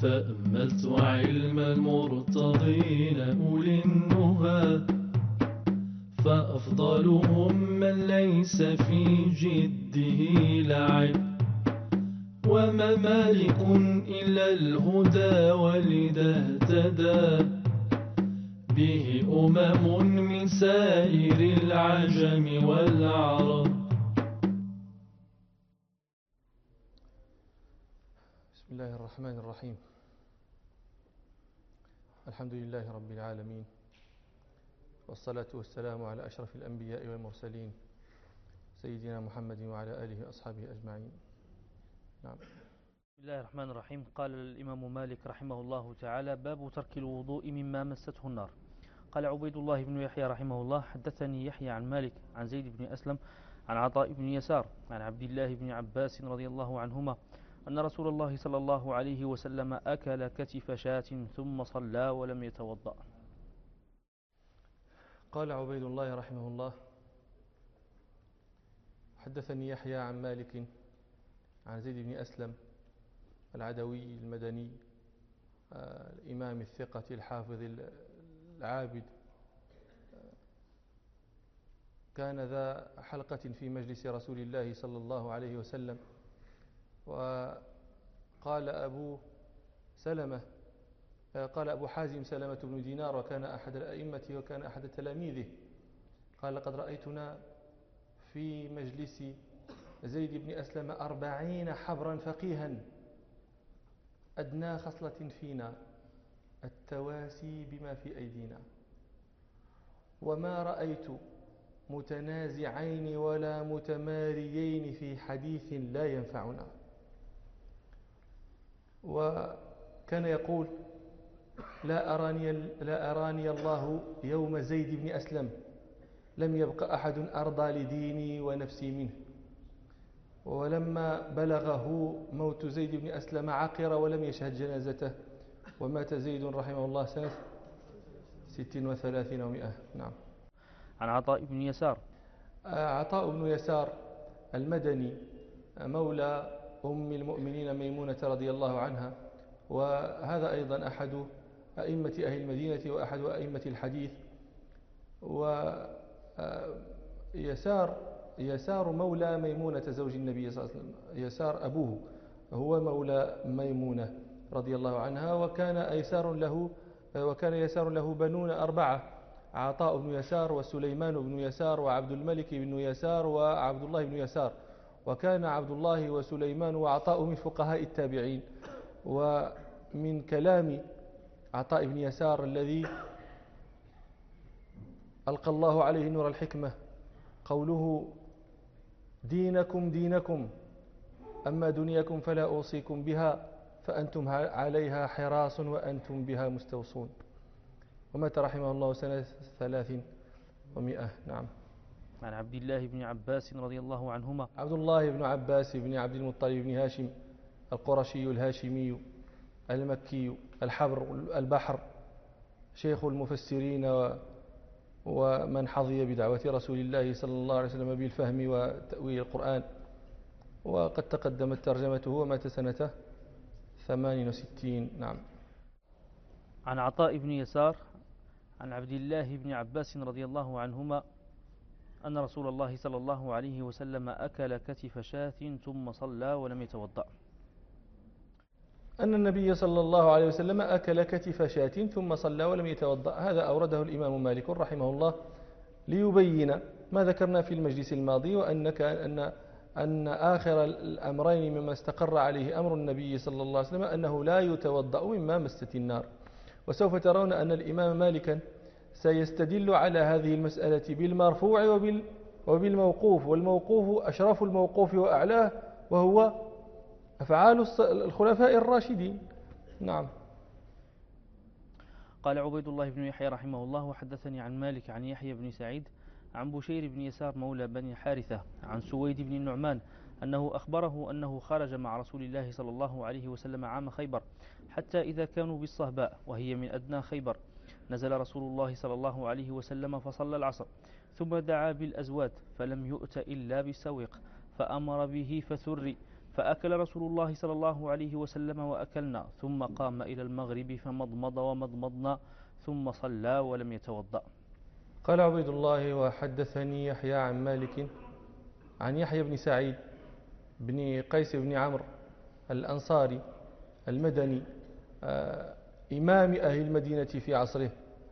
فأمت وعلم المرتضين أولي النهى فأفضلهم من ليس في جده لعب وما مالك إلا الهدى ولذا اهتدى به من سائر العجم والعرب. بسم الله الرحمن الرحيم. الحمد لله رب العالمين، والصلاة والسلام على أشرف الأنبياء والمرسلين سيدنا محمد وعلى آله وأصحابه أجمعين. نعم. بسم الله الرحمن الرحيم. قال الإمام مالك رحمه الله تعالى: باب ترك الوضوء مما مسته النار. قال عبيد الله بن يحيى رحمه الله: حدثني يحيى عن مالك عن زيد بن أسلم عن عطاء بن يسار عن عبد الله بن عباس رضي الله عنهما أن رسول الله صلى الله عليه وسلم أكل كتف شاة ثم صلى ولم يتوضأ. قال عبيد الله رحمه الله: حدثني يحيى عن مالك عن زيد بن أسلم العدوي المدني الإمام الثقة الحافظ العابد، كان ذا حلقة في مجلس رسول الله صلى الله عليه وسلم. وقال أبو حازم سلمة بن دينار، وكان أحد الأئمة وكان أحد تلاميذه، قال: لقد رأيتنا في مجلس زيد بن أسلم 40 حبرا فقيها، أدنى خصلة فينا التواسي بما في أيدينا، وما رأيت متنازعين ولا متماريين في حديث لا ينفعنا. وكان يقول: لا أراني الله يوم زيد بن أسلم لم يبق أحد أرضى لديني ونفسي منه. ولما بلغه موت زيد بن أسلم عقر ولم يشهد جنازته، ومات زيد رحمه الله سنة 36 و100. نعم. عن عطاء بن يسار. عطاء بن يسار المدني مولى أم المؤمنين ميمونة رضي الله عنها، وهذا أيضا أحد أئمة أهل المدينة وأحد أئمة الحديث. يسار مولى ميمونة زوج النبي صلى الله عليه وسلم، يسار أبوه هو مولى ميمونة رضي الله عنها، وكان يسار له بنون 4: عطاء بن يسار وسليمان بن يسار وعبد الملك بن يسار وعبد الله بن يسار. وكان عبد الله وسليمان وعطاء من فقهاء التابعين. ومن كلام عطاء بن يسار الذي ألقى الله عليه نور الحكمة قوله: دينكم دينكم، أما دنياكم فلا أوصيكم بها، فأنتم عليها حراس وأنتم بها مستوصون. ومات رحمه الله سنة 300 و100. نعم. عن عبد الله بن عباس رضي الله عنهما. عبد الله بن عباس بن عبد المطلب بن هاشم القرشي الهاشمي المكي الحبر البحر، شيخ المفسرين ومن حظي بدعوة رسول الله صلى الله عليه وسلم بالفهم وتأويل القرآن، وقد تقدمت ترجمته، ومات سنة 68. نعم. عن عطاء بن يسار عن عبد الله بن عباس رضي الله عنهما أن رسول الله صلى الله عليه وسلم أكل كتف شاة ثم صلى ولم يتوضأ. أن النبي صلى الله عليه وسلم أكل كتف شاة ثم صلى ولم يتوضأ. هذا أورده الإمام مالك رحمه الله ليبين ما ذكرنا في المجلس الماضي، أن آخر الأمرين مما استقر عليه أمر النبي صلى الله عليه وسلم أنه لا يتوضأ مما مست النار. وسوف ترون أن الإمام مالكا سيستدل على هذه المسألة بالمرفوع وبالموقوف، والموقوف أشرف الموقوف وأعلاه، وهو أفعال الخلفاء الراشدين. نعم. قال عبيد الله بن يحيى رحمه الله: وحدثني عن مالك عن يحيى بن سعيد عن بشير بن يسار مولى بني حارثة عن سويد بن النعمان أنه أخبره أنه خرج مع رسول الله صلى الله عليه وسلم عام خيبر، حتى إذا كانوا بالصهباء وهي من أدنى خيبر نزل رسول الله صلى الله عليه وسلم فصلى العصر، ثم دعا بالأزواد فلم يؤت إلا بالسويق، فأمر به فثري، فأكل رسول الله صلى الله عليه وسلم وأكلنا، ثم قام إلى المغرب فمضمض ومضمضنا، ثم صلى ولم يتوضأ. قال عبيد الله: وحدثني يحيى عن مالك عن يحيى بن سعيد بن قيس بن عمرو الأنصاري المدني، إمام أهل المدينة في عصره،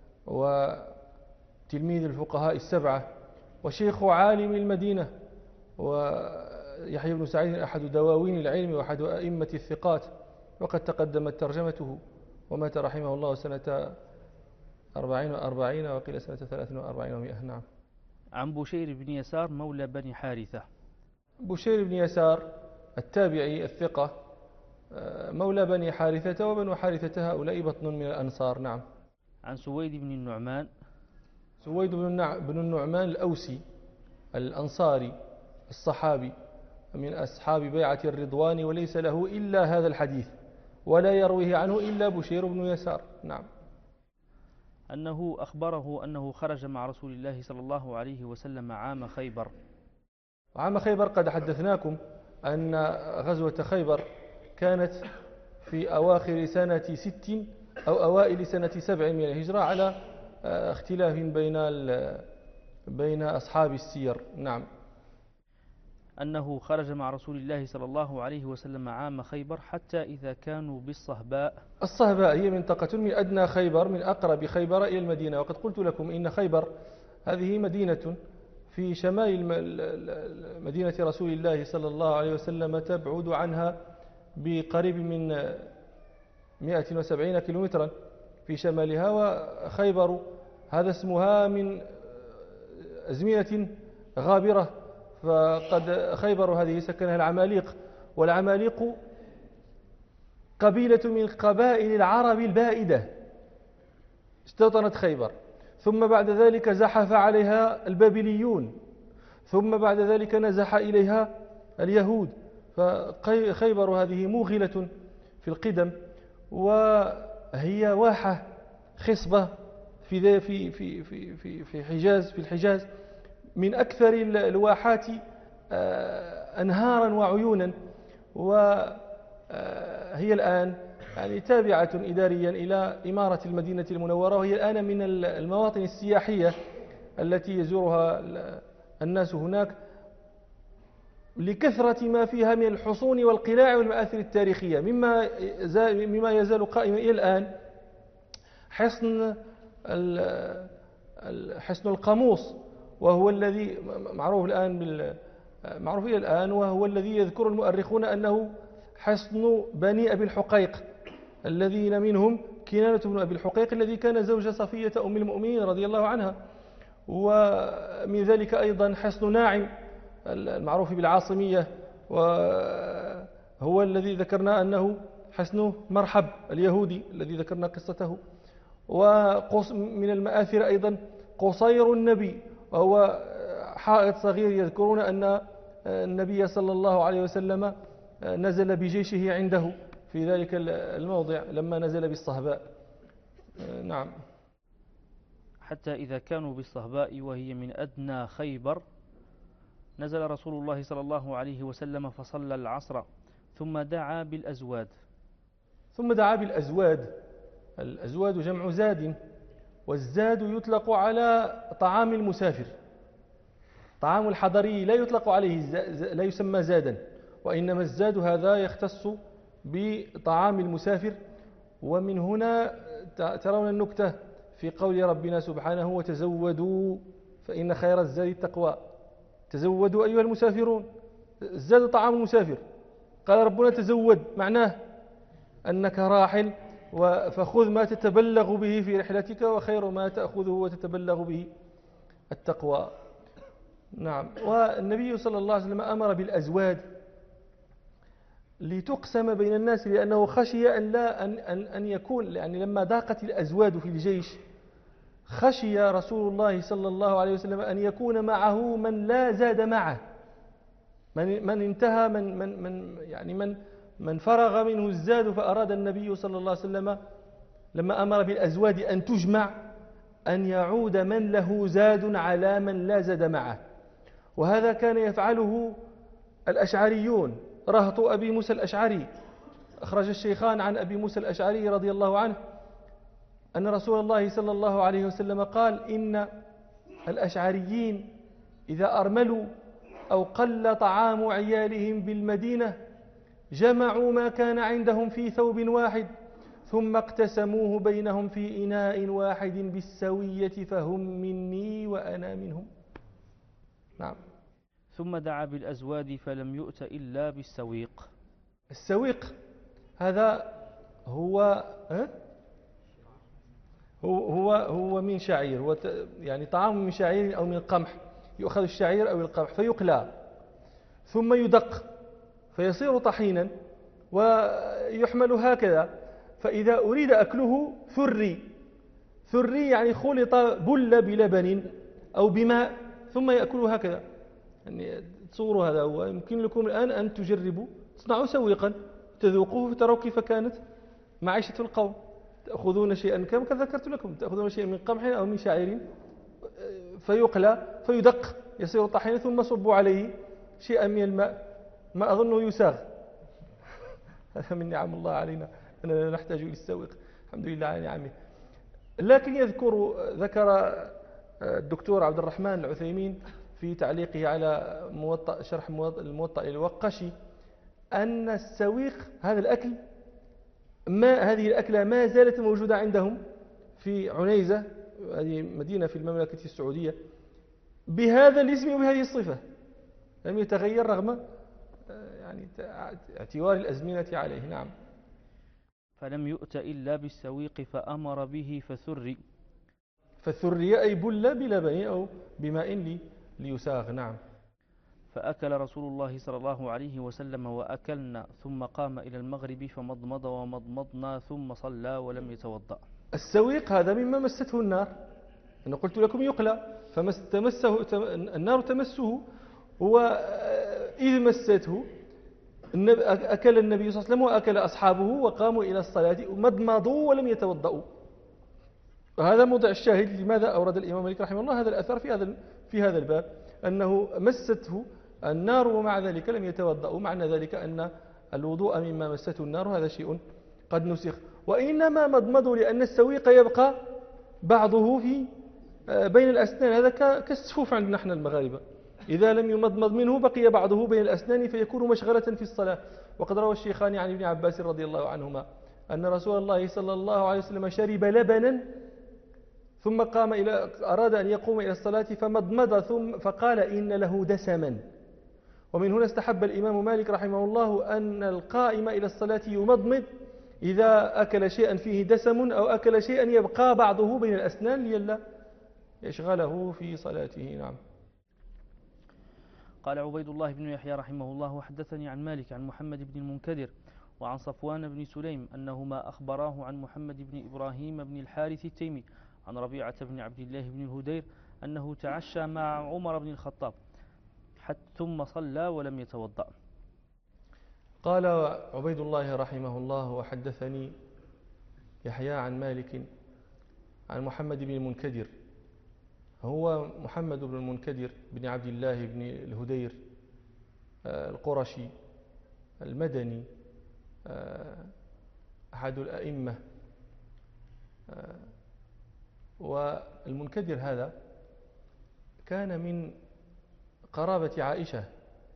وتلميذ الفقهاء السبعة، وشيخ عالم المدينة. ويحيى بن سعيد أحد دواوين العلم وأحد أئمة الثقات، وقد تقدمت ترجمته، ومات رحمه الله سنة 40 وقيل سنة 43 و100. نعم. عن بشير بن يسار مولى بني حارثة. بشير بن يسار التابعي الثقة، مولى بني حارثة، وبنو حارثة هؤلاء بطن من الأنصار. نعم. عن سويد بن النعمان. سويد بن النعمان الأوسي الأنصاري الصحابي من أصحاب بيعة الرضوان، وليس له إلا هذا الحديث، ولا يرويه عنه إلا بشير بن يسار. نعم. أنه أخبره أنه خرج مع رسول الله صلى الله عليه وسلم عام خيبر. عام خيبر قد حدثناكم أن غزوة خيبر كانت في أواخر سنة 6 أو أوائل سنة 7 من الهجرة، على اختلاف بين أصحاب السير. نعم. أنه خرج مع رسول الله صلى الله عليه وسلم عام خيبر حتى إذا كانوا بالصهباء. الصهباء هي منطقة من أدنى خيبر، من أقرب خيبر إلى المدينة، وقد قلت لكم إن خيبر هذه مدينة في شمال مدينة رسول الله صلى الله عليه وسلم، تبعد عنها بقريب من 170 كيلومترا في شمالها. وخيبر هذا اسمها من أزمنة غابرة، فقد خيبر هذه سكنها العماليق، والعماليق قبيلة من قبائل العرب البائدة استوطنت خيبر، ثم بعد ذلك زحف عليها البابليون، ثم بعد ذلك نزح إليها اليهود. فخيبر هذه موغلة في القدم، وهي واحة خصبة في الحجاز، من أكثر الواحات أنهارا وعيونا، وهي الآن يعني تابعة إداريا إلى إمارة المدينة المنورة، وهي الآن من المواطن السياحية التي يزورها الناس هناك لكثرة ما فيها من الحصون والقلاع والمآثر التاريخية. مما يزال قائما إلى الآن حصن القاموس، وهو الذي معروف إلى الآن، وهو الذي يذكر المؤرخون أنه حصن بني أبي الحقيق، الذين منهم كنانة بن أبي الحقيق الذي كان زوج صفية أم المؤمنين رضي الله عنها. ومن ذلك أيضا حصن ناعم المعروف بالعاصمية، وهو الذي ذكرنا أنه حصن مرحب اليهودي الذي ذكرنا قصته. ومن المآثر أيضا قصير النبي، وهو حائط صغير يذكرون أن النبي صلى الله عليه وسلم نزل بجيشه عنده في ذلك الموضع لما نزل بالصهباء. نعم. حتى إذا كانوا بالصهباء وهي من أدنى خيبر، نزل رسول الله صلى الله عليه وسلم فصلى العصر، ثم دعا بالأزواد. الأزواد جمع زاد، والزاد يطلق على طعام المسافر. طعام الحضري لا يطلق عليه لا يسمى زادا، وإنما الزاد هذا يختص بطعام المسافر. ومن هنا ترون النكتة في قول ربنا سبحانه: وتزودوا فإن خير الزاد التقوى. تزودوا أيها المسافرون، الزاد طعام المسافر. قال ربنا: تزود، معناه أنك راحل، فخذ ما تتبلغ به في رحلتك، وخير ما تأخذه وتتبلغ به التقوى. نعم. والنبي صلى الله عليه وسلم أمر بالأزواد لتقسم بين الناس، لأنه خشي أن يكون، يعني لما ضاقت الأزواد في الجيش خشي رسول الله صلى الله عليه وسلم أن يكون معه من لا زاد معه، من انتهى، من فرغ منه الزاد. فأراد النبي صلى الله عليه وسلم لما أمر بالأزواد أن تجمع أن يعود من له زاد على من لا زاد معه. وهذا كان يفعله الأشعريون رهط أبي موسى الأشعري. أخرج الشيخان عن أبي موسى الأشعري رضي الله عنه أن رسول الله صلى الله عليه وسلم قال: إن الأشعريين إذا أرملوا أو قل طعام عيالهم بالمدينة جمعوا ما كان عندهم في ثوب واحد ثم اقتسموه بينهم في إناء واحد بالسوية، فهم مني وأنا منهم. نعم. ثم دعا بالأزواد فلم يؤت إلا بالسويق. السويق هذا هو من شعير، هو يعني طعام من شعير أو من القمح، يؤخذ الشعير أو القمح فيقلى ثم يدق فيصير طحينا ويحمل هكذا، فإذا أريد أكله ثري يعني خلط بل بلبن أو بماء ثم يأكله هكذا. يعني تصوروا هذا هو. يمكن لكم الآن أن تجربوا تصنعوا سويقا تذوقوه فتروا كيف كانت معيشة القوم. تأخذون شيئا كما ذكرت لكم، تأخذون شيئا من قمح أو من شعير فيقلى فيدق يصير طحينا ثم صبوا عليه شيئا من الماء، ما أظنه يساغ. هذا من نعم الله علينا أننا نحتاج إلى السويق، الحمد لله على نعمه. لكن ذكر الدكتور عبد الرحمن العثيمين في تعليقه على شرح الموطأ للوقشي أن السويق هذا الأكل هذه الأكلة ما زالت موجودة عندهم في عنيزة، هذه مدينة في المملكة السعودية، بهذا الاسم وبهذه الصفة، لم يتغير رغم يعني اعتوار الأزمنة عليه. نعم. فلم يؤت إلا بالسويق فأمر به فثري أي بل بلبن أو بماء ليساغ. نعم. فأكل رسول الله صلى الله عليه وسلم وأكلنا، ثم قام إلى المغرب فمضمض ومضمضنا ثم صلى ولم يتوضأ. السويق هذا مما مسته النار، أنا قلت لكم يقلى، النار تمسه، وإذ مسته أكل النبي صلى الله عليه وسلم وأكل أصحابه وقاموا إلى الصلاة مضمضوا ولم يتوضأوا. وهذا موضع الشاهد لماذا أورد الإمام مالك رحمه الله هذا الأثر في هذا الباب، أنه مسته النار ومع ذلك لم يتوضأوا، معنى ذلك أن الوضوء مما مسته النار هذا شيء قد نسخ. وإنما مضمضوا لأن السويق يبقى بعضه بين الأسنان، هذا كالسفوف عندنا نحن المغاربة، إذا لم يمضمض منه بقي بعضه بين الأسنان فيكون مشغلة في الصلاة. وقد روى الشيخان عن ابن عباس رضي الله عنهما أن رسول الله صلى الله عليه وسلم شرب لبنا ثم أراد أن يقوم إلى الصلاة فمضمض فقال إن له دسما. ومن هنا استحب الإمام مالك رحمه الله أن القائم إلى الصلاة يمضمض إذا أكل شيئا فيه دسم أو أكل شيئا يبقى بعضه بين الأسنان لئلا يشغله في صلاته. نعم. قال عبيد الله بن يحيى رحمه الله: وحدثني عن مالك عن محمد بن المنكدر وعن صفوان بن سليم أنهما أخبراه عن محمد بن إبراهيم بن الحارث التيمي عن ربيعة بن عبد الله بن الهدير أنه تعشى مع عمر بن الخطاب ثم صلى ولم يتوضأ. قال عبيد الله رحمه الله: وحدثني يحيى عن مالك عن محمد بن المنكدر، هو محمد بن المنكدر بن عبد الله بن الهدير القرشي المدني، أحد الأئمة. والمنكدر هذا كان من قرابة عائشة،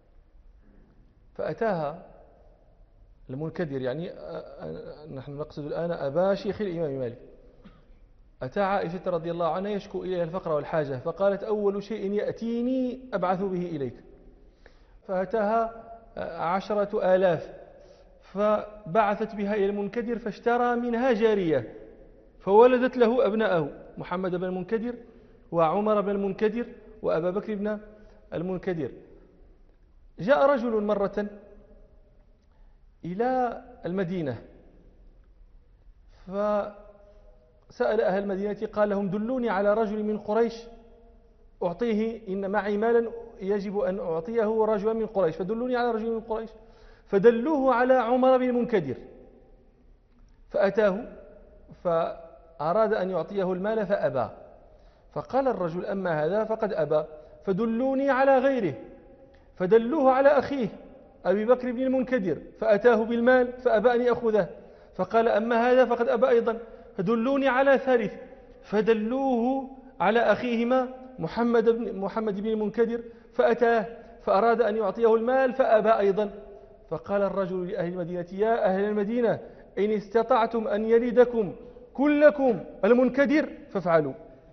فأتاها المنكدر، يعني نحن نقصد الآن أبا شيخ الإمام مالك، أتى عائشة رضي الله عنها يشكو إليها الفقر والحاجة، فقالت: أول شيء يأتيني أبعث به إليك. فأتاها 10,000 فبعثت بها إلى المنكدر فاشترى منها جارية فولدت له أبناءه محمد بن المنكدر وعمر بن المنكدر وأبا بكر بن المنكدر. جاء رجل مرة إلى المدينة فسأل أهل المدينة، قال لهم: دلوني على رجل من قريش أعطيه، إن معي مالا يجب أن أعطيه رجلا من قريش، فدلوني على رجل من قريش. فدلوه على عمر بن المنكدر فأتاه فأراد أن يعطيه المال فأبى، فقال الرجل: أما هذا فقد أبى، فدلوني على غيره، فدلوه على أخيه أبي بكر بن المنكدر فأتاه بالمال فأبى أن يأخذه، فقال أما هذا فقد أبى أيضا، فدلوني على ثالث، فدلوه على أخيهما محمد بن المنكدر فأتاه فأراد أن يعطيه المال فأبى أيضا. فقال الرجل لأهل المدينة يا أهل المدينة إن استطعتم أن يلدكم كلكم المنكدر فافعلوا.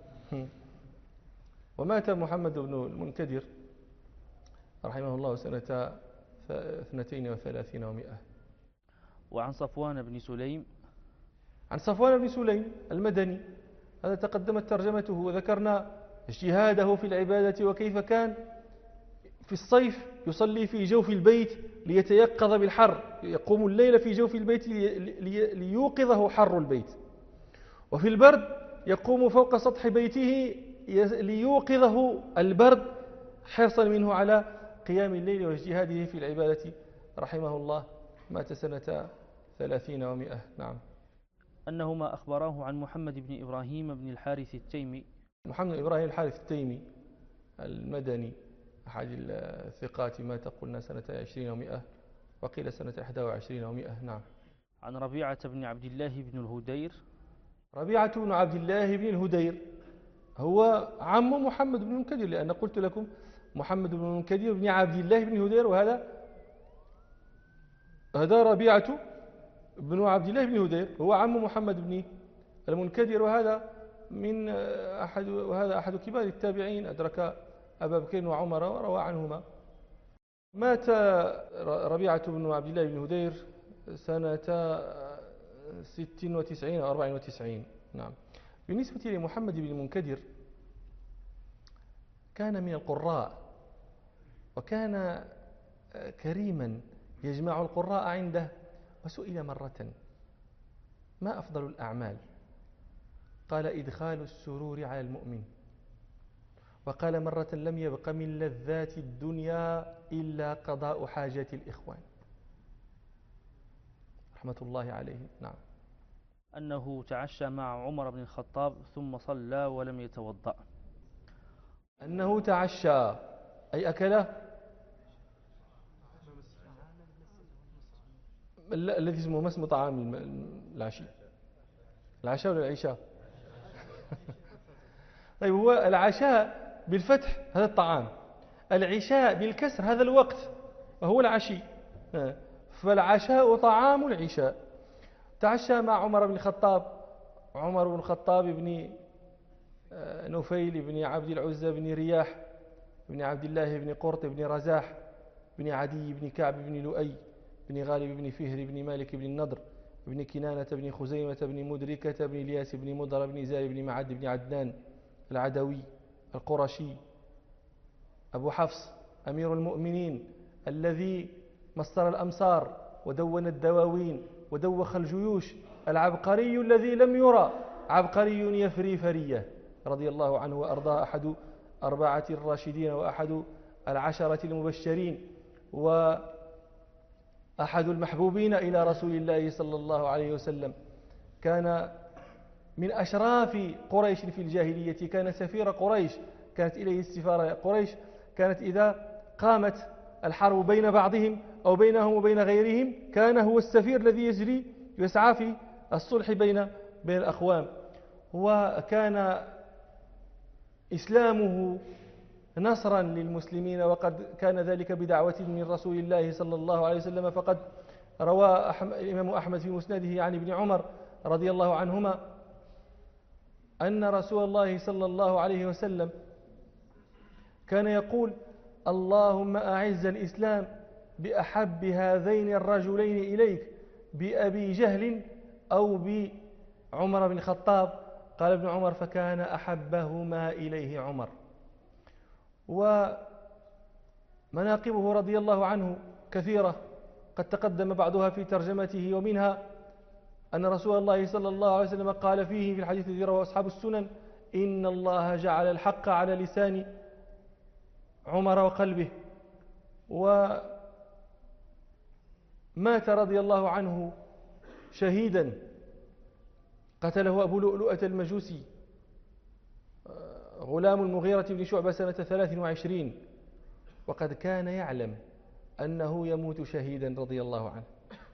ومات محمد بن المنكدر رحمه الله سنة 32 و100. وعن صفوان بن سليم. عن صفوان بن سليم المدني، هذا تقدمت ترجمته وذكرنا اجتهاده في العبادة وكيف كان في الصيف يصلي في جوف البيت ليتيقظ بالحر، يقوم الليل في جوف البيت ليوقظه حر البيت، وفي البرد يقوم فوق سطح بيته ليوقظه البرد حرصا منه على قيام الليل واجتهاده في العبادة رحمه الله. مات سنة 30 و100. نعم. أنهما أخبراه عن محمد بن إبراهيم بن الحارث التيمي. محمد بن إبراهيم الحارث التيمي المدني أحد الثقات، مات قلنا سنة 20 و100 وقيل سنة 21 و100. نعم. عن ربيعة بن عبد الله بن الهدير. ربيعة بن عبد الله بن الهدير هو عم محمد بن المنكدر، لأن قلت لكم محمد بن المنكدر بن عبد الله بن الهدير، هذا ربيعة بن عبد الله بن الهدير هو عم محمد بن المنكدر، وهذا أحد كبار التابعين، أدرك أبا بكر وعمر وروى عنهما. مات ربيعة بن عبد الله بن الهدير سنة 96 أو 94. نعم. بالنسبة لمحمد بن المنكدر كان من القراء، وكان كريما يجمع القراء عنده، وسئل مرة ما أفضل الأعمال؟ قال إدخال السرور على المؤمن. وقال مرة لم يبق من لذات الدنيا إلا قضاء حاجات الإخوان، رحمة الله عليه. نعم. أنه تعشى مع عمر بن الخطاب ثم صلى ولم يتوضأ. أنه تعشى أي أكل الذي اسمه ما اسمه طعام العشاء ولا العشاء؟ طيب، هو العشاء بالفتح هذا الطعام، العشاء بالكسر هذا الوقت وهو العشي، فالعشاء طعام العشاء. تعشى مع عمر بن الخطاب، عمر بن الخطاب بن نفيل بن عبد العزى بن رياح بن عبد الله بن قرط بن رزاح بن عدي بن كعب بن لؤي بن غالب بن فهر بن مالك بن النضر بن كنانة بن خزيمة بن مدركة بن الياس بن مضر بن زاي بن معد بن عدنان العدوي القرشي أبو حفص أمير المؤمنين الذي مصر الأمصار ودون الدواوين ودوخ الجيوش، العبقري الذي لم يرى عبقري يفري فرية، رضي الله عنه وأرضاه، أحد 4 الراشدين وأحد 10 المبشرين وأحد المحبوبين إلى رسول الله صلى الله عليه وسلم. كان من أشراف قريش في الجاهلية، كان سفير قريش، كانت إليه السفارة قريش، كانت إذا قامت الحرب بين بعضهم أو بينهم وبين غيرهم كان هو السفير الذي يسعى في الصلح بين الأقوام. وكان إسلامه نصرا للمسلمين، وقد كان ذلك بدعوة من رسول الله صلى الله عليه وسلم. فقد روى الإمام أحمد في مسنده عن ابن عمر رضي الله عنهما أن رسول الله صلى الله عليه وسلم كان يقول: اللهم أعز الإسلام بأحب هذين الرجلين إليك، بأبي جهل أو بعمر بن الخطاب. قال ابن عمر: فكان أحبهما إليه عمر. ومناقبه رضي الله عنه كثيرة قد تقدم بعضها في ترجمته، ومنها أن رسول الله صلى الله عليه وسلم قال فيه في الحديث الذي رواه أصحاب السنن: إن الله جعل الحق على لسان عمر وقلبه. ومات رضي الله عنه شهيدا، قتله أبو لؤلؤة المجوسي غلام المغيرة بن شعبة سنة 23. وقد كان يعلم أنه يموت شهيدا رضي الله عنه.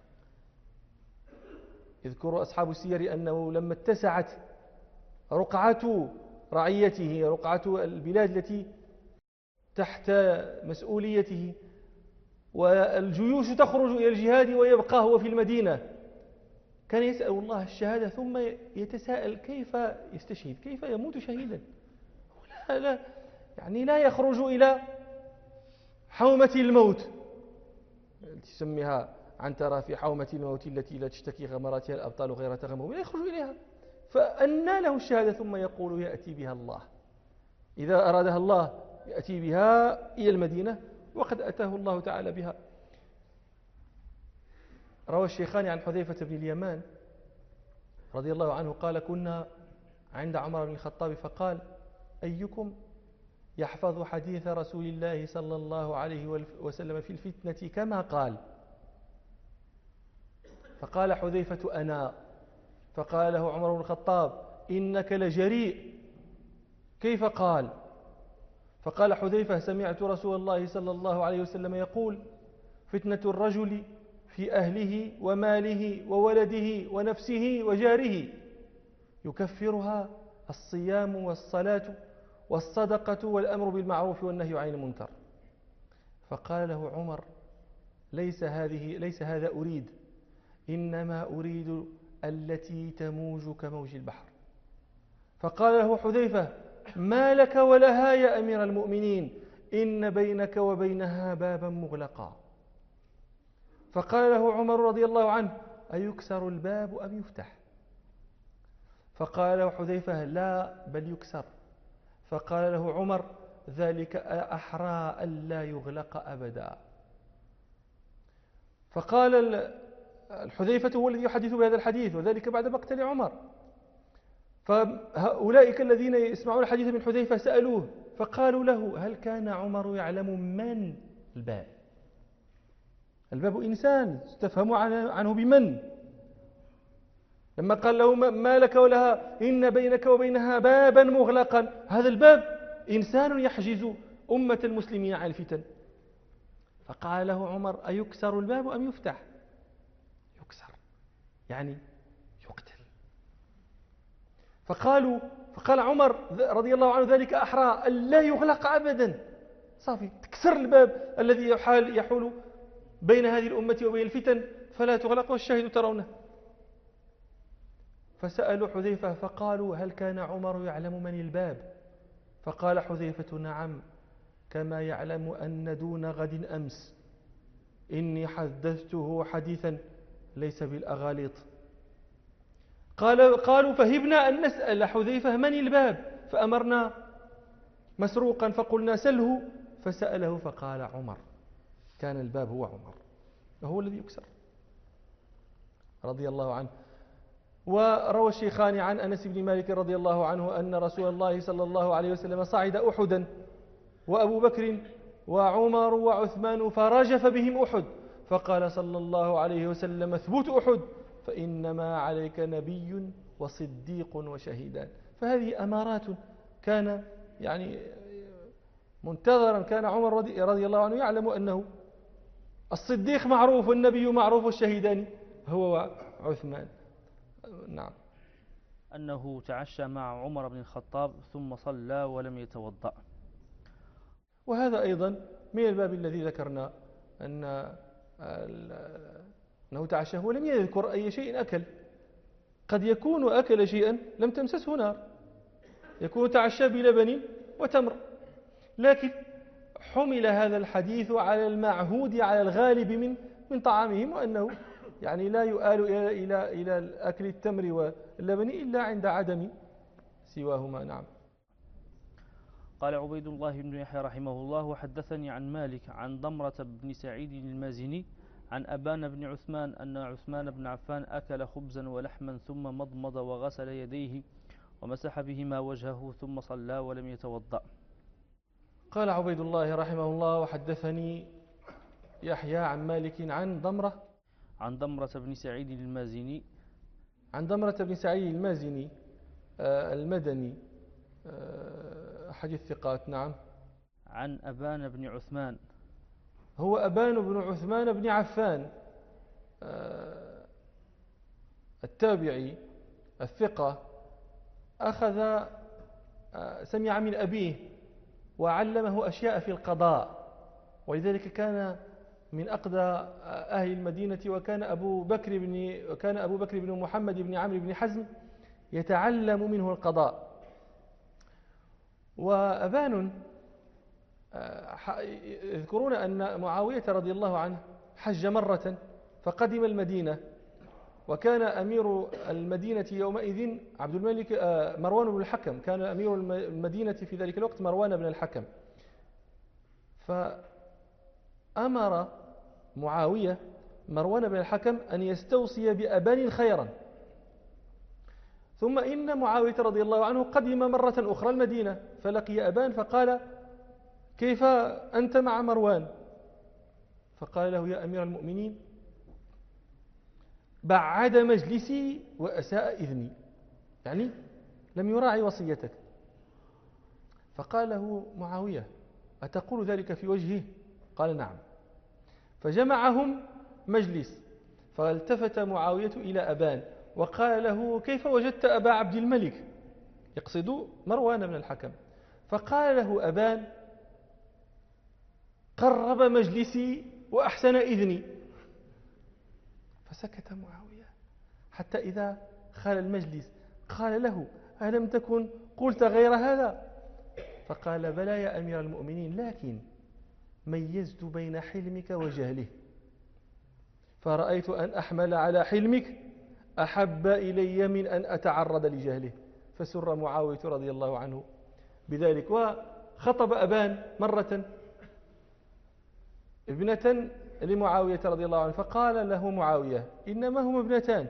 يذكر أصحاب السير أنه لما اتسعت رقعة رعيته، رقعة البلاد التي تحت مسؤوليته، والجيوش تخرج إلى الجهاد ويبقى هو في المدينة، كان يسأل الله الشهادة ثم يتساءل كيف يستشهد، كيف يموت شهيدا. لا يعني لا يخرج إلى حومة الموت تسميها عنترة في حومة الموت التي لا تشتكي غمراتها الأبطال غير تغمم، لا يخرج إليها. فأنى له الشهادة ثم يقول يأتي بها الله، إذا أرادها الله يأتي بها إلى المدينة، وقد أتاه الله تعالى بها. روى الشيخان عن حذيفة بن اليمان رضي الله عنه قال: كنا عند عمر بن الخطاب فقال: أيكم يحفظ حديث رسول الله صلى الله عليه وسلم في الفتنة كما قال؟ فقال حذيفة: أنا. فقال له عمر بن الخطاب: إنك لجريء. كيف قال؟ فقال حذيفة: سمعت رسول الله صلى الله عليه وسلم يقول: فتنة الرجل في أهله وماله وولده ونفسه وجاره يكفرها الصيام والصلاة والصدقة والأمر بالمعروف والنهي عن المنكر. فقال له عمر: ليس هذا أريد، إنما أريد التي تموج كموج البحر. فقال له حذيفة: ما لك ولها يا أمير المؤمنين؟ إن بينك وبينها بابا مغلقا. فقال له عمر رضي الله عنه: أيكسر الباب أم يفتح؟ فقال له حذيفة: لا بل يكسر. فقال له عمر: ذلك أحرى ألا يغلق أبدا. فقال الحذيفة هو الذي يحدث بهذا الحديث، وذلك بعد مقتل عمر. فأولئك الذين يسمعون الحديث من حذيفة سألوه فقالوا له: هل كان عمر يعلم من الباب؟ الباب إنسان، تفهم عنه بمن. لما قال له: ما لك ولها؟ إن بينك وبينها بابا مغلقا، هذا الباب إنسان يحجز أمة المسلمين عن الفتن. فقال له عمر: أيكسر الباب أم يفتح؟ يكسر يعني يقتل. فقال عمر رضي الله عنه: ذلك أحرى ألا يغلق أبدا، صافي تكسر الباب الذي يحول بين هذه الأمة وبين الفتن فلا تغلق، والشاهد ترونه. فسألوا حذيفة فقالوا: هل كان عمر يعلم من الباب؟ فقال حذيفة: نعم، كما يعلم أن دون غد أمس إني حدثته حديثا ليس بالأغاليط. قالوا: فهبنا أن نسأل حذيفة من الباب، فأمرنا مسروقا فقلنا: سله. فسأله فقال: عمر. كان الباب هو عمر، وهو الذي يكسر رضي الله عنه. وروى الشيخان عن أنس بن مالك رضي الله عنه أن رسول الله صلى الله عليه وسلم صعد أحدا وأبو بكر وعمر وعثمان فرجف بهم أحد، فقال صلى الله عليه وسلم: اثبت أحد فإنما عليك نبي وصديق وشهيدان. فهذه أمارات كان يعني منتظرا. كان عمر رضي الله عنه يعلم أنه الصديق معروف والنبي معروف والشهيدان هو وعثمان. نعم. أنه تعشى مع عمر بن الخطاب ثم صلى ولم يتوضأ. وهذا أيضا من الباب الذي ذكرنا أنه تعشى ولم يذكر أي شيء أكل. قد يكون أكل شيئا لم تمسسه نار، يكون تعشى بلبن وتمر، لكن حمل هذا الحديث على المعهود على الغالب من طعامهم، وأنه يعني لا يؤال إلى أكل التمر واللبن إلا عند عدم سواهما. نعم. قال عبيد الله بن يحيى رحمه الله: وحدثني عن مالك عن ضمرة بن سعيد المازني عن أبان بن عثمان أن عثمان بن عفان أكل خبزا ولحما ثم مضمض وغسل يديه ومسح بهما وجهه ثم صلى ولم يتوضأ. قال عبيد الله رحمه الله: وحدثني يحيى عن مالك عن ضمرة بن سعيد المازني عن ضمرة بن سعيد المازني المدني أحد الثقات. نعم. عن أبان بن عثمان، هو أبان بن عثمان بن عفان التابعي الثقة، سمع من أبيه وعلمه أشياء في القضاء، ولذلك كان من أقدى أهل المدينة. وكان أبو بكر بن محمد بن عمرو بن حزم يتعلم منه القضاء. وأبان يذكرون أن معاوية رضي الله عنه حج مرة فقدم المدينة، وكان أمير المدينة يومئذ عبد الملك مروان بن الحكم، كان أمير المدينة في ذلك الوقت مروان بن الحكم. فأمر معاوية مروان بن الحكم أن يستوصي بأبان خيرا. ثم إن معاوية رضي الله عنه قدم مرة أخرى المدينة فلقي أبان فقال: كيف أنت مع مروان؟ فقال له: يا أمير المؤمنين، بعد مجلسي وأساء إذني، يعني لم يراعي وصيتك. فقال له معاوية: أتقول ذلك في وجهه؟ قال: نعم. فجمعهم مجلس، فالتفت معاوية إلى أبان وقال له: كيف وجدت أبا عبد الملك؟ يقصد مروان بن الحكم. فقال له أبان: قرب مجلسي وأحسن إذني. فسكت معاوية حتى إذا خال المجلس قال له: ألم تكن قلت غير هذا؟ فقال: بلى يا أمير المؤمنين، لكن ميزت بين حلمك وجهله، فرأيت أن أحمل على حلمك أحب إلي من أن أتعرض لجهله. فسر معاوية رضي الله عنه بذلك. وخطب أبان مرة ابنة لمعاوية رضي الله عنه، فقال له معاوية: إنما هما ابنتان،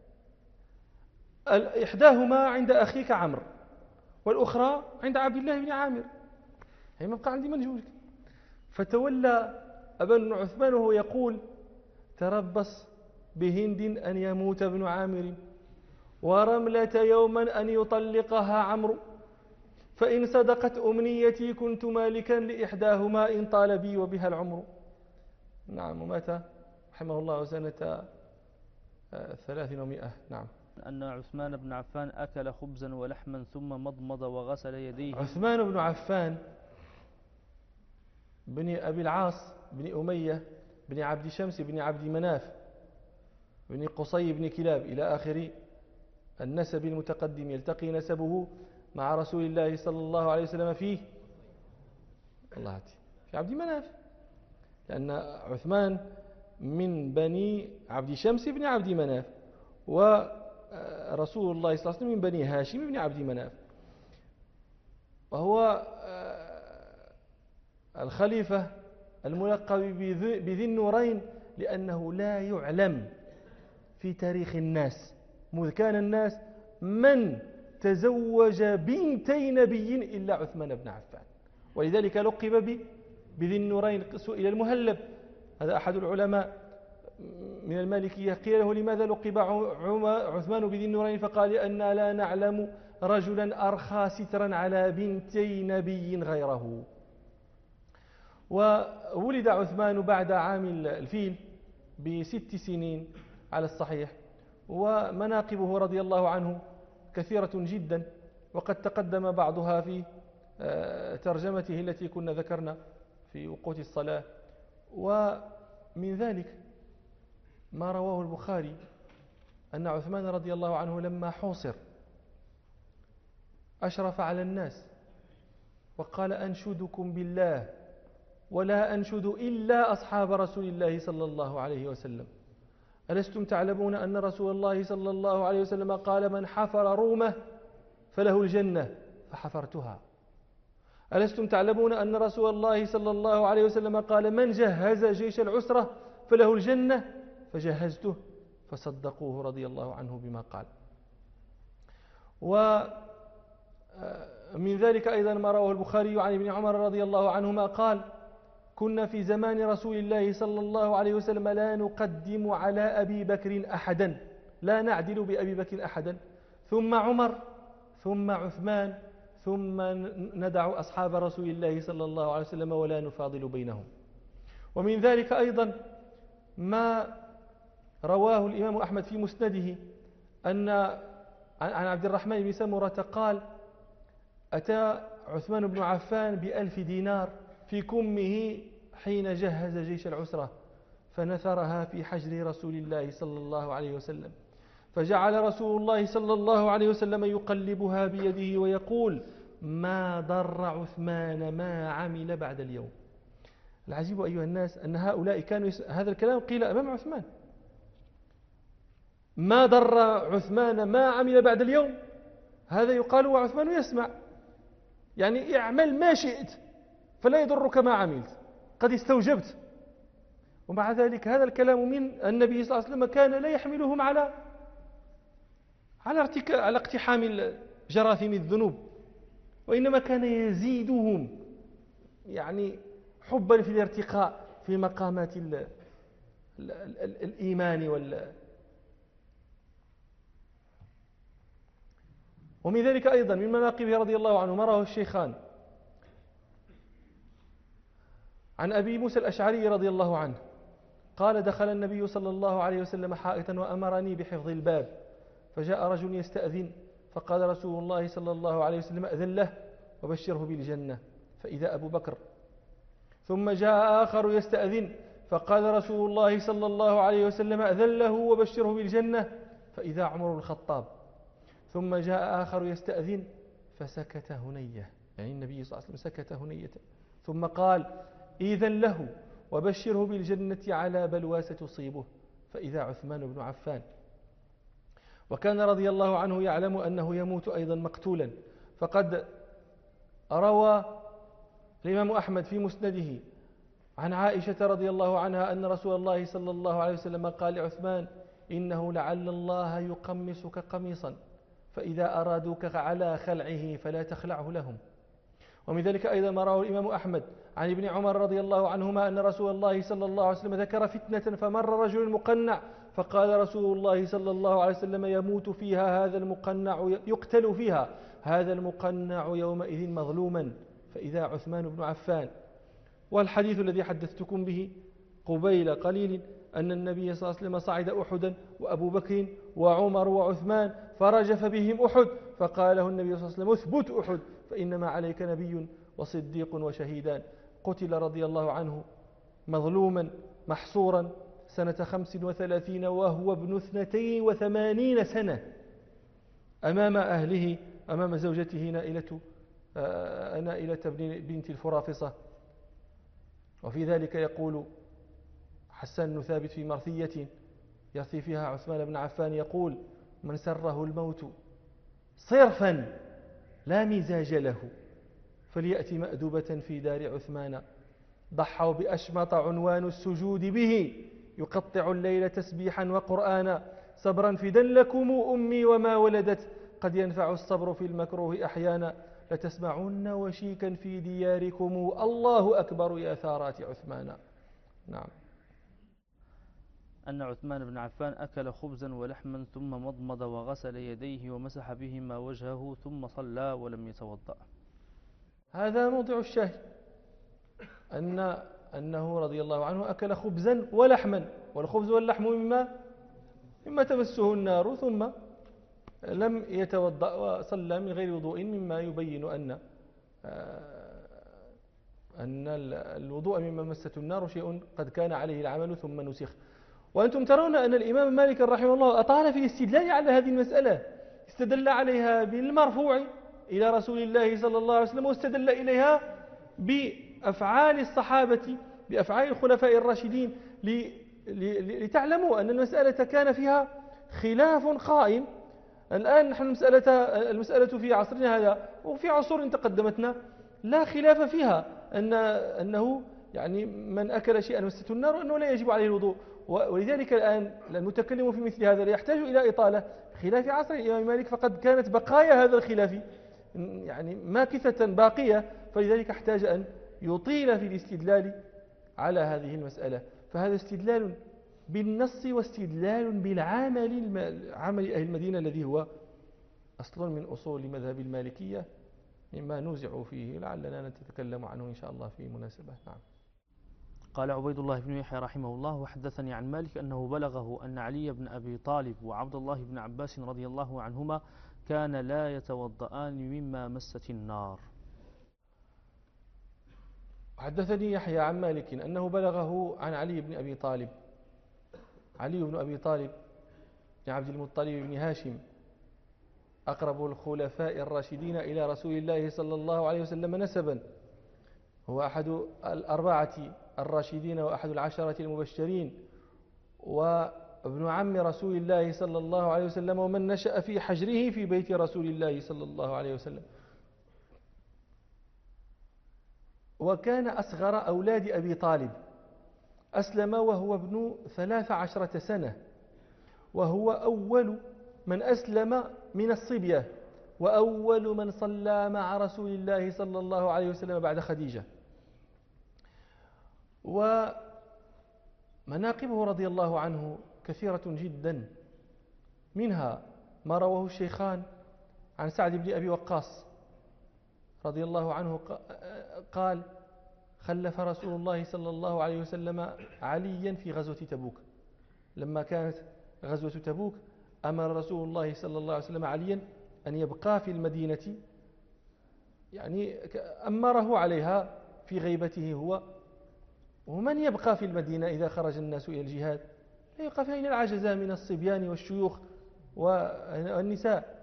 إحداهما عند أخيك عمرو والأخرى عند عبد الله بن عامر، يعني ما بقى عندي منجولك. فتولى أبان بن عثمان وهو يقول: تربص بهند أن يموت ابن عامر، ورملة يوما أن يطلقها عمرو، فإن صدقت أمنيتي كنت مالكا لإحداهما إن طال بي وبها العمر. نعم. ومات رحمه الله سنة 300. نعم. أن عثمان بن عفان أكل خبزا ولحما ثم مضمض وغسل يديه. عثمان بن عفان بن أبي العاص بن أمية بن عبد شمس بن عبد مناف بن قصي بن كلاب إلى آخر النسب المتقدم، يلتقي نسبه مع رسول الله صلى الله عليه وسلم في عبد مناف، لأن عثمان من بني عبد شمس بن عبد مناف، ورسول الله صلى الله عليه وسلم من بني هاشم بن عبد مناف، وهو الخليفة الملقب بذي النورين، لأنه لا يعلم في تاريخ الناس مذ كان الناس من تزوج بنتي نبي إلا عثمان بن عفان، ولذلك لقب بذي النورين. سئل المهلب، هذا أحد العلماء من المالكية، قيل له: لماذا لقب عثمان بذي النورين؟ فقال: لأننا لا نعلم رجلا أرخى سترا على بنتي نبي غيره. وولد عثمان بعد عام الفيل ب6 سنين على الصحيح، ومناقبه رضي الله عنه كثيرة جدا، وقد تقدم بعضها في ترجمته التي كنا ذكرنا في وقوت الصلاة. ومن ذلك ما رواه البخاري أن عثمان رضي الله عنه لما حوصر أشرف على الناس وقال: أنشدكم بالله ولا أنشد إلا أصحاب رسول الله صلى الله عليه وسلم، ألستم تعلمون أن رسول الله صلى الله عليه وسلم قال: من حفر رومه فله الجنة فحفرتها. ألستم تعلمون أن رسول الله صلى الله عليه وسلم قال: من جهز جيش العسرة فله الجنة فجهزته، فصدقوه رضي الله عنه بما قال. ومن ذلك أيضا ما رواه البخاري عن ابن عمر رضي الله عنهما قال: كنا في زمان رسول الله صلى الله عليه وسلم لا نقدم على أبي بكر أحدا، لا نعدل بأبي بكر أحدا، ثم عمر ثم عثمان، ثم ندع أصحاب رسول الله صلى الله عليه وسلم ولا نفاضل بينهم. ومن ذلك أيضا ما رواه الإمام أحمد في مسنده أن عن عبد الرحمن بن سمرة قال: أتى عثمان بن عفان ب1000 دينار في كمه حين جهز جيش العسرة، فنثرها في حجر رسول الله صلى الله عليه وسلم، فجعل رسول الله صلى الله عليه وسلم يقلبها بيده ويقول: ما ضر عثمان ما عمل بعد اليوم. العجيب أيها الناس أن هؤلاء كانوا هذا الكلام قيل أمام عثمان، ما ضر عثمان ما عمل بعد اليوم، هذا يقال وعثمان يسمع، يعني اعمل ما شئت فلا يضرك ما عملت، قد استوجبت. ومع ذلك هذا الكلام من النبي صلى الله عليه وسلم كان لا يحملهم على اقتحام جراثيم الذنوب، وإنما كان يزيدهم يعني حبا في الارتقاء في مقامات الإيمان ومن ذلك أيضا من مناقبه رضي الله عنه ما رواه الشيخان عن أبي موسى الأشعري رضي الله عنه قال: دخل النبي صلى الله عليه وسلم حائطا وأمرني بحفظ الباب، فجاء رجل يستأذن، فقال رسول الله صلى الله عليه وسلم: أذن له وبشره بالجنة، فإذا أبو بكر. ثم جاء آخر يستأذن، فقال رسول الله صلى الله عليه وسلم: أذن له وبشره بالجنة، فإذا عمر الخطاب. ثم جاء آخر يستأذن، فسكت هنية، يعني النبي صلى الله عليه وسلم سكت هنية، ثم قال: إذن له وبشره بالجنة على بلوى ستصيبه، فإذا عثمان بن عفان. وكان رضي الله عنه يعلم أنه يموت أيضا مقتولا، فقد روى الإمام أحمد في مسنده عن عائشة رضي الله عنها أن رسول الله صلى الله عليه وسلم قال لعثمان: إنه لعل الله يقمصك قميصا، فإذا أرادوك على خلعه فلا تخلعه لهم. ومن ذلك أيضا ما رواه الإمام أحمد عن ابن عمر رضي الله عنهما أن رسول الله صلى الله عليه وسلم ذكر فتنة، فمر رجل مقنع، فقال رسول الله صلى الله عليه وسلم: يموت فيها هذا المقنع، يقتل فيها هذا المقنع يومئذ مظلوما، فإذا عثمان بن عفان. والحديث الذي حدثتكم به قبيل قليل أن النبي صلى الله عليه وسلم صعد أحدا وأبو بكر وعمر وعثمان، فرجف بهم أحد، فقال له النبي صلى الله عليه وسلم: اثبت أحد، فإنما عليك نبي وصديق وشهيدان. قتل رضي الله عنه مظلوما محصورا سنة 35 وهو ابن 82 سنة أمام أهله، أمام زوجته نائلة بنت الفرافصة. وفي ذلك يقول حسان بن ثابت في مرثية يرثي فيها عثمان بن عفان يقول: من سره الموت صرفا لا مزاج له فليأتي مأدبة في دار عثمان، ضحوا بأشمط عنوان السجود به، يقطع الليل تسبيحا وقرآنا، صبرا فدا لكم أمي وما ولدت، قد ينفع الصبر في المكروه أحيانا، لتسمعن وشيكا في دياركم، الله أكبر يا ثارات عثمان. نعم. أن عثمان بن عفان أكل خبزا ولحما ثم مضمض وغسل يديه ومسح بهما وجهه ثم صلى ولم يتوضأ. هذا موضع الشاهد، أنه رضي الله عنه أكل خبزا ولحما، والخبز واللحم مما تمسه النار، ثم لم يتوضأ وصلى من غير وضوء، مما يبين أن الوضوء مما مسته النار شيء قد كان عليه العمل ثم نسخ. وأنتم ترون أن الإمام مالك رحمه الله أطال في الاستدلال على هذه المسألة، استدل عليها بالمرفوع إلى رسول الله صلى الله عليه وسلم، واستدل إليها بأفعال الصحابة، بأفعال الخلفاء الراشدين، لتعلموا أن المسألة كان فيها خلاف قائم. الآن نحن المسألة في عصرنا هذا وفي عصور تقدمتنا لا خلاف فيها أنه يعني من أكل شيئا مسته النار أنه لا يجب عليه الوضوء. ولذلك الآن المتكلم في مثل هذا لا يحتاج إلى إطالة خلاف عصر الإمام مالك، فقد كانت بقايا هذا الخلاف يعني ماكثة باقية، فلذلك احتاج أن يطيل في الاستدلال على هذه المسألة. فهذا استدلال بالنص واستدلال بالعمل، عمل أهل المدينة الذي هو أصل من أصول مذهب المالكية، مما نوزع فيه لعلنا نتكلم عنه إن شاء الله في مناسبة. نعم. قال عبيد الله بن يحيى رحمه الله وحدثني عن مالك أنه بلغه أن علي بن أبي طالب وعبد الله بن عباس رضي الله عنهما كان لا يتوضآن مما مست النار. حدثني يحيى عن مالك أنه بلغه عن علي بن أبي طالب، علي بن أبي طالب بن عبد المطلب بن هاشم أقرب الخلفاء الراشدين إلى رسول الله صلى الله عليه وسلم نسبا، هو أحد الأربعة الراشدين وأحد العشرة المبشرين، وابن عم رسول الله صلى الله عليه وسلم، ومن نشأ في حجره في بيت رسول الله صلى الله عليه وسلم، وكان أصغر أولاد أبي طالب، أسلم وهو ابن 13 سنة، وهو أول من أسلم من الصبية، وأول من صلى مع رسول الله صلى الله عليه وسلم بعد خديجة. ومناقبه رضي الله عنه كثيرة جدا، منها ما رواه الشيخان عن سعد بن أبي وقاص رضي الله عنه قال: خلف رسول الله صلى الله عليه وسلم عليا في غزوة تبوك. لما كانت غزوة تبوك أمر رسول الله صلى الله عليه وسلم عليا أن يبقى في المدينة، يعني أمره عليها في غيبته هو. ومن يبقى في المدينة إذا خرج الناس إلى الجهاد؟ لا يبقى فيها إلا العجزة من الصبيان والشيوخ والنساء.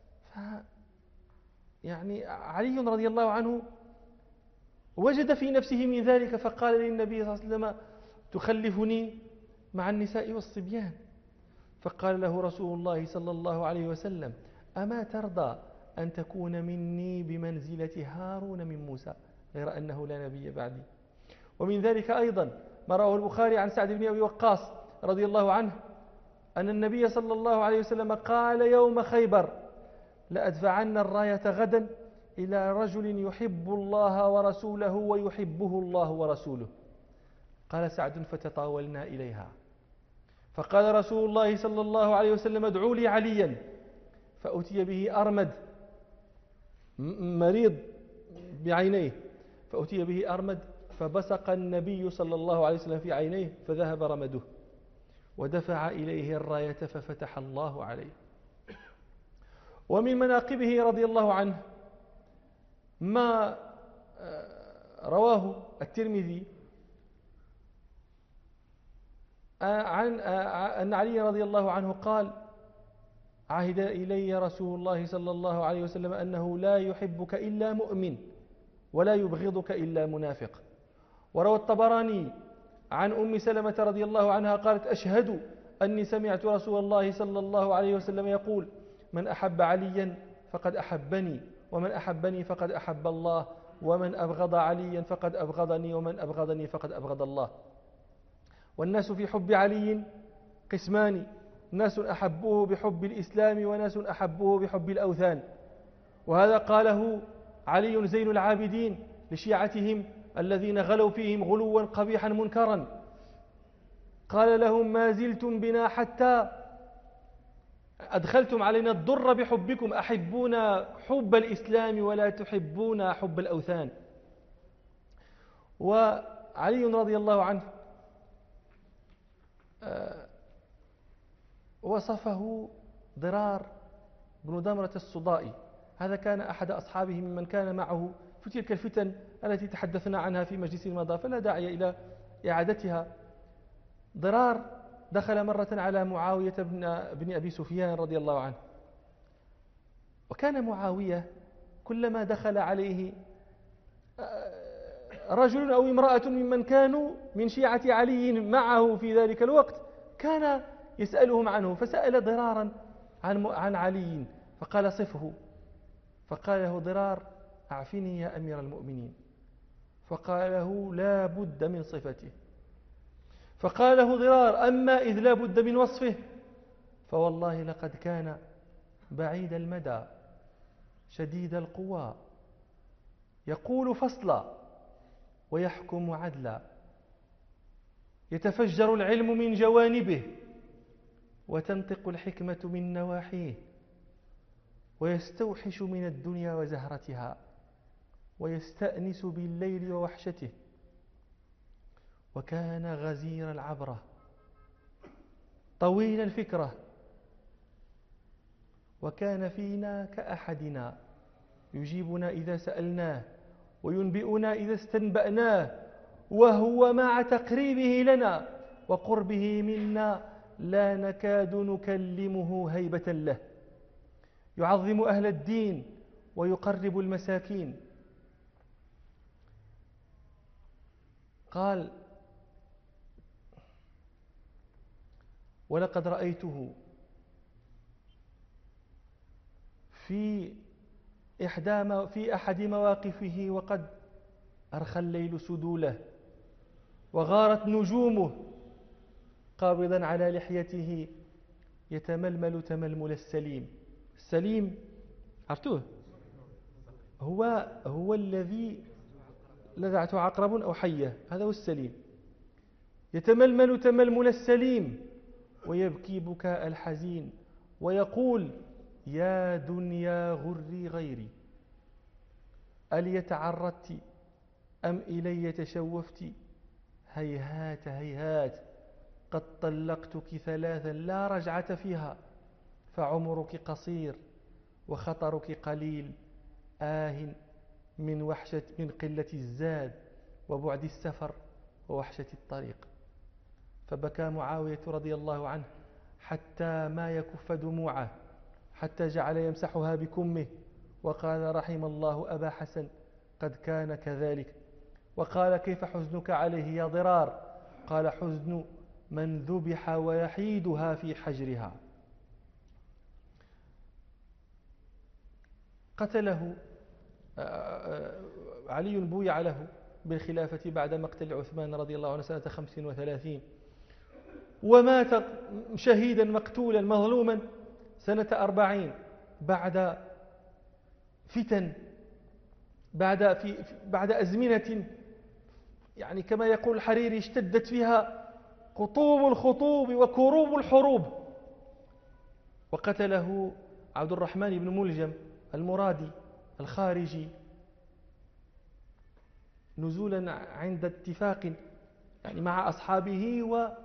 يعني علي رضي الله عنه وجد في نفسه من ذلك، فقال للنبي صلى الله عليه وسلم: تخلفني مع النساء والصبيان؟ فقال له رسول الله صلى الله عليه وسلم: أما ترضى أن تكون مني بمنزلة هارون من موسى، غير أنه لا نبي بعدي. ومن ذلك أيضا ما رواه البخاري عن سعد بن أبي وقاص رضي الله عنه أن النبي صلى الله عليه وسلم قال يوم خيبر: لأدفعن الراية غدا إلى رجل يحب الله ورسوله ويحبه الله ورسوله. قال سعد: فتطاولنا إليها، فقال رسول الله صلى الله عليه وسلم: ادعوا لي عليا. فأتي به أرمد مريض بعينيه، فأتي به أرمد، فبصق النبي صلى الله عليه وسلم في عينيه فذهب رمده، ودفع إليه الراية ففتح الله عليه. ومن مناقبه رضي الله عنه ما رواه الترمذي عن أن علي رضي الله عنه قال: عهد إلي رسول الله صلى الله عليه وسلم أنه لا يحبك إلا مؤمن ولا يبغضك إلا منافق. وروى الطبراني عن أم سلمة رضي الله عنها قالت: أشهد أني سمعت رسول الله صلى الله عليه وسلم يقول: من أحب عليا فقد أحبني، ومن أحبني فقد أحب الله، ومن أبغض عليا فقد أبغضني، ومن أبغضني فقد أبغض الله. والناس في حب علي قسمان: ناس أحبوه بحب الإسلام، وناس أحبوه بحب الأوثان. وهذا قاله علي زين العابدين لشيعتهم الذين غلوا فيهم غلوا قبيحا منكرا، قال لهم: ما زلتم بنا حتى أدخلتم علينا الضر بحبكم، أحبون حب الإسلام ولا تحبون حب الأوثان. وعلي رضي الله عنه وصفه ضرار بن دمرة الصدائي، هذا كان أحد أصحابه ممن كان معه في تلك الفتن التي تحدثنا عنها في مجلس مضى، فلا داعي إلى إعادتها. ضرار دخل مرة على معاوية بن أبي سفيان رضي الله عنه، وكان معاوية كلما دخل عليه رجل أو امرأة ممن كانوا من شيعة علي معه في ذلك الوقت كان يسألهم عنه، فسأل ضرارا عن علي فقال: صفه. فقال له ضرار: أعفني يا أمير المؤمنين. فقال له: لا بد من صفته. فقال له ضرار: أما إذ لا بد من وصفه فوالله لقد كان بعيد المدى شديد القوى، يقول فصلا ويحكم عدلا، يتفجر العلم من جوانبه وتنطق الحكمة من نواحيه، ويستوحش من الدنيا وزهرتها، ويستأنس بالليل ووحشته، وكان غزير العبرة طويل الفكرة، وكان فينا كأحدنا يجيبنا إذا سألناه وينبئنا إذا استنبأناه، وهو مع تقريبه لنا وقربه منا لا نكاد نكلمه هيبة له. يعظم أهل الدين ويقرب المساكين. قال: ولقد رأيته في أحد مواقفه وقد أرخى الليل سدوله وغارت نجومه قابضا على لحيته يتململ تململ السليم. السليم عرفتوه؟ هو الذي لدعته عقرب أو حية، هذا هو السليم. يتململ تململ السليم ويبكي بكاء الحزين ويقول: يا دنيا غري غيري، ألي تعرضت أم إلي تشوفت؟ هيهات هيهات، قد طلقتك ثلاثا لا رجعة فيها، فعمرك قصير وخطرك قليل، من قلة الزاد وبعد السفر ووحشة الطريق. فبكى معاوية رضي الله عنه حتى ما يكف دموعه، حتى جعل يمسحها بكمه، وقال: رحم الله أبا حسن، قد كان كذلك. وقال: كيف حزنك عليه يا ضرار؟ قال: حزن من ذبح ويحيدها في حجرها. قتله علي، بويع له بالخلافة بعد مقتل عثمان رضي الله عنه سنة 35، ومات شهيدا مقتولا مظلوما سنة 40 بعد فتن، بعد أزمنة يعني كما يقول الحريري اشتدت فيها قطوب الخطوب وكروب الحروب. وقتله عبد الرحمن بن ملجم المرادي الخارجي نزولا عند اتفاق يعني مع أصحابه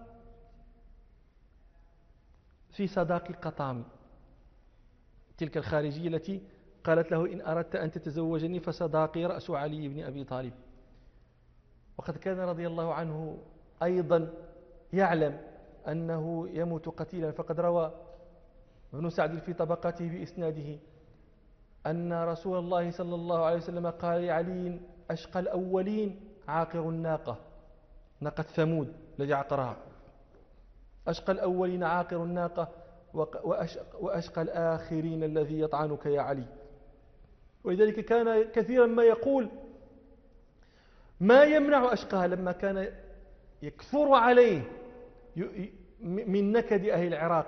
وفي صداق قطامي، تلك الخارجية التي قالت له: إن أردت أن تتزوجني فصداقي رأس علي بن أبي طالب. وقد كان رضي الله عنه أيضا يعلم أنه يموت قتيلا، فقد روى ابن سعد في طبقاته بإسناده أن رسول الله صلى الله عليه وسلم قال لعلي: أشقى الأولين عاقر الناقة، ناقة ثمود الذي عقرها، أشقى الأولين عاقر الناقة، وأشقى الآخرين الذي يطعنك يا علي. ولذلك كان كثيرا ما يقول: ما يمنع أشقاها، لما كان يكثر عليه من نكد أهل العراق،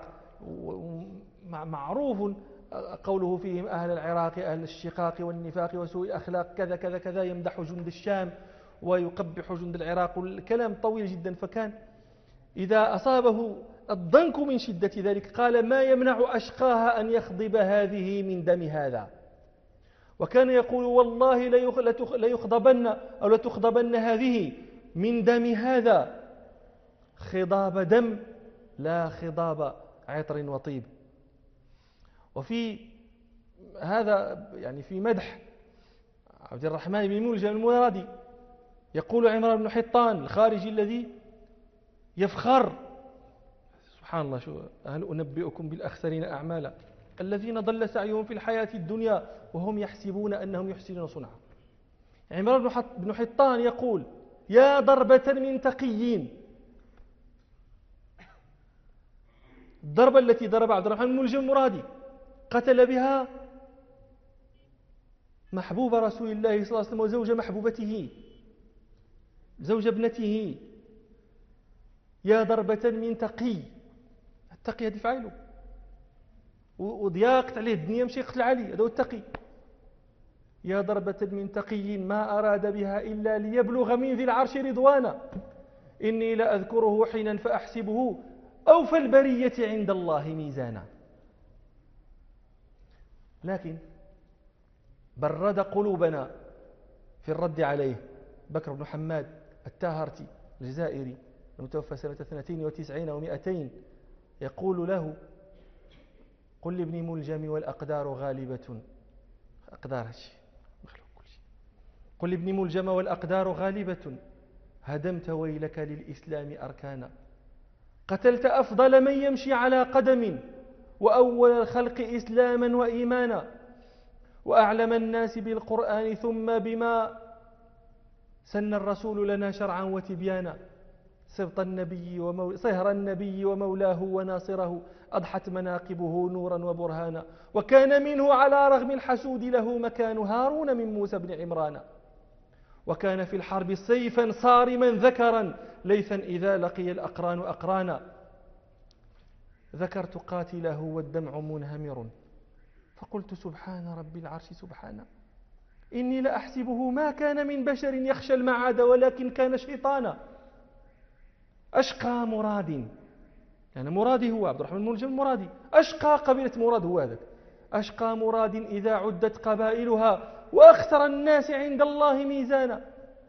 معروف قوله فيهم أهل العراق أهل الشقاق والنفاق وسوء الأخلاق كذا كذا كذا، يمدح جند الشام ويقبح جند العراق، الكلام طويل جدا. فكان إذا أصابه الضنك من شدة ذلك قال: ما يمنع أشقاها أن يخضب هذه من دم هذا. وكان يقول: والله ليخضبن أو لتخضبن هذه من دم هذا، خضاب دم لا خضاب عطر وطيب. وفي هذا يعني في مدح عبد الرحمن بن ملجم المرادي يقول عمران بن حطان الخارجي الذي يفخر: سبحان الله، شو هل أنبئكم بالأخسرين أعمالا الذين ضل سعيهم في الحياة الدنيا وهم يحسبون أنهم يحسنون صنعا. عمران بن حطان يقول: يا ضربة من تقيين. الضربة التي ضرب عبد الرحمن بن ملجم المرادي قتل بها محبوب رسول الله صلى الله عليه وسلم وزوج محبوبته، زوج ابنته. يا ضربة من تقي، التقي هذه فعله، وضياقت عليه الدنيا مشي يقتل علي، هذا هو التقي. يا ضربة من تقي ما أراد بها إلا ليبلغ من ذي العرش رضوانا، إني لأذكره حينا فأحسبه أوفى البرية عند الله ميزانا. لكن برد قلوبنا في الرد عليه بكر بن حماد التاهرتي الجزائري المتوفى سنة 92 و200 يقول له: قل لابن ملجم والأقدار غالبة. أقدار هالشيء مخلوق كل شيء. قل لابن ملجم والأقدار غالبة، هدمت ويلك للإسلام أركانا، قتلت أفضل من يمشي على قدم، وأول الخلق إسلاما وإيمانا، وأعلم الناس بالقرآن ثم بما سن الرسول لنا شرعا وتبيانا، صهر النبي ومولاه وناصره، أضحت مناقبه نورا وبرهانا، وكان منه على رغم الحسود له مكان هارون من موسى بن عمران، وكان في الحرب سيفا صارما ذكرا، ليثا إذا لقي الأقران أقرانا. ذكرت قاتله والدمع منهمر، فقلت: سبحان رب العرش سبحانه، إني لأحسبه ما كان من بشر يخشى المعاد، ولكن كان شيطانا. أشقى مراد، يعني مرادي هو عبد الرحمن الملجم المرادي، أشقى قبيلة مراد هو هذاك، أشقى مراد إذا عدت قبائلها، وأخسر الناس عند الله ميزانا،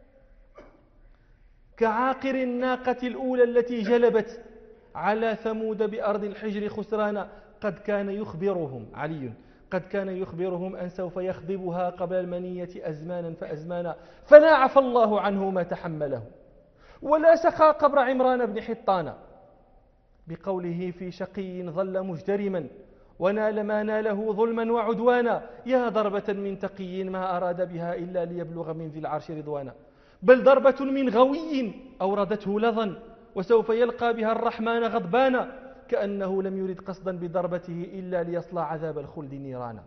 كعاقر الناقة الأولى التي جلبت على ثمود بأرض الحجر خسرانا. قد كان يخبرهم علي، قد كان يخبرهم أن سوف يخضبها قبل المنية أزمانا فأزمانا، فلا عفى الله عنه ما تحمله، ولا سقى قبر عمران بن حطان، بقوله في شقي ظل مجترما، ونال ما ناله ظلما وعدوانا. يا ضربة من تقي ما أراد بها إلا ليبلغ من ذي العرش رضوانا، بل ضربة من غوي أوردته لظا، وسوف يلقى بها الرحمن غضبانا، كأنه لم يرد قصدا بضربته إلا ليصلى عذاب الخلد نيرانا.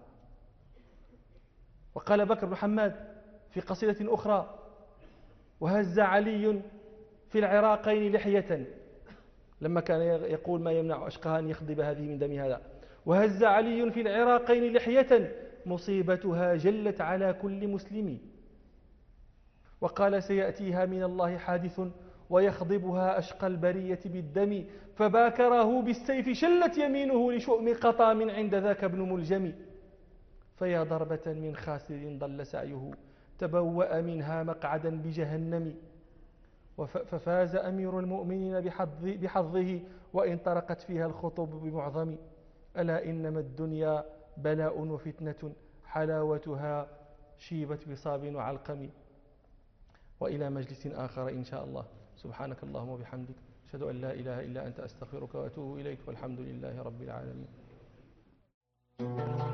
وقال بكر بن حماد في قصيدة أخرى: وهز علي في العراقين لحية، لما كان يقول ما يمنع أشقاها أن يخضب هذه من دم هذا: وهز علي في العراقين لحية، مصيبتها جلت على كل مسلم. وقال: سيأتيها من الله حادث، ويخضبها أشقى البرية بالدم، فباكره بالسيف شلت يمينه لشؤم قطا من عند ذاك ابن ملجم. فيا ضربة من خاسر ضل سعيه، تبوأ منها مقعدا بجهنم. ففاز أمير المؤمنين بحظه، وإن طرقت فيها الخطب بمعظم. ألا إنما الدنيا بلاء وفتنة، حلاوتها شيبت بصاب وعلقم. وإلى مجلس آخر إن شاء الله. سبحانك اللهم وبحمدك، أشهد أن لا إله إلا أنت، أستغفرك وأتوب إليك، والحمد لله رب العالمين.